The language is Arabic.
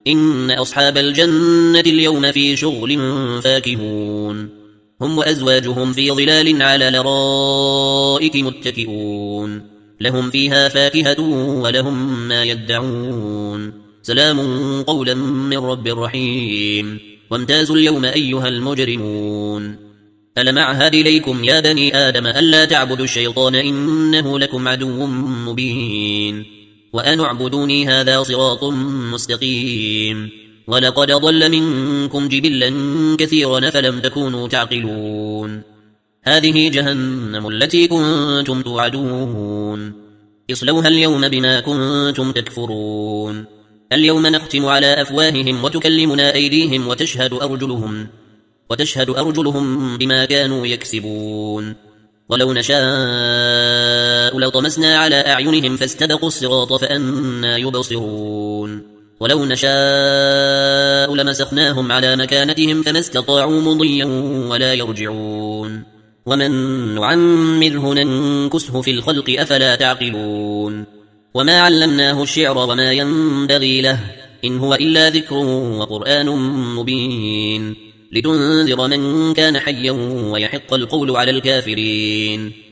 إن أصحاب الجنة اليوم في شغل فاكهون هم وأزواجهم في ظلال على لرائك متكئون لهم فيها فاكهة ولهم ما يدعون سلام قولا من رب رحيم وامتازوا اليوم أيها المجرمون ألم أعهد إليكم يا بني آدم ألا تعبدوا الشيطان إنه لكم عدو مبين وأن اعبدوني هذا صراط مستقيم ولقد ضل منكم جبلا كثيرا فلم تكونوا تعقلون هذه جهنم التي كنتم توعدون اصلوها اليوم بما كنتم تكفرون اليوم نختم على أفواههم وتكلمنا أيديهم وتشهد أرجلهم بما كانوا يكسبون ولو نشاء لطمسنا على أعينهم فاستبقوا الصراط فأنى يبصرون ولو نشاء لمسخناهم على مكانتهم فما استطاعوا مضيا ولا يرجعون ومن نعمره ننكسه في الخلق أفلا تعقلون وما علمناه الشعر وما ينبغي له إن هو إلا ذكر وقرآن مبين لتنذر من كان حيا ويحق القول على الكافرين